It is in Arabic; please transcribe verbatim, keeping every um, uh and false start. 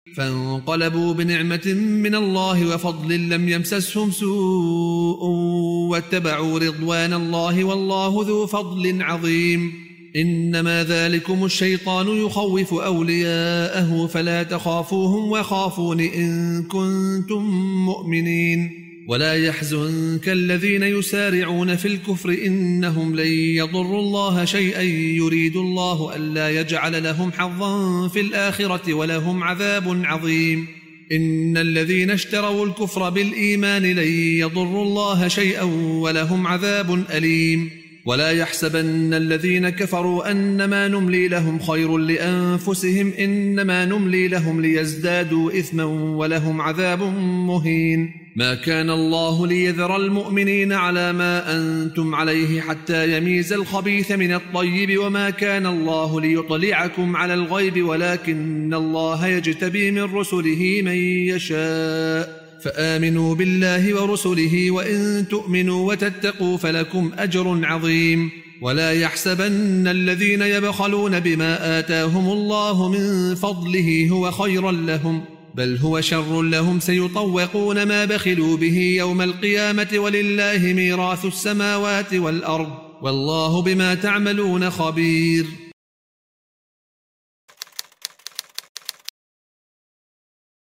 فانقلبوا بنعمة من الله وفضل لم يمسسهم سوء واتبعوا رضوان الله والله ذو فضل عظيم. إنما ذلكم الشيطان يخوف أولياءه فلا تخافوهم وخافون إن كنتم مؤمنين. ولا يحزنك الذين يسارعون في الكفر إنهم لن يضروا الله شيئا يريد الله ألا يجعل لهم حظا في الآخرة ولهم عذاب عظيم. إن الذين اشتروا الكفر بالإيمان لن يضروا الله شيئا ولهم عذاب أليم. ولا يحسبن الذين كفروا أنما نملي لهم خير لأنفسهم إنما نملي لهم ليزدادوا إثما ولهم عذاب مهين. ما كان الله ليذر المؤمنين على ما أنتم عليه حتى يميز الخبيث من الطيب وما كان الله ليطلعكم على الغيب ولكن الله يجتبي من رسله من يشاء فآمنوا بالله ورسله وإن تؤمنوا وتتقوا فلكم أجر عظيم. ولا يحسبن الذين يبخلون بما آتاهم الله من فضله هو خيرا لهم بل هو شر لهم سيطوقون ما بخلوا به يوم القيامة ولله ميراث السماوات والأرض والله بما تعملون خبير.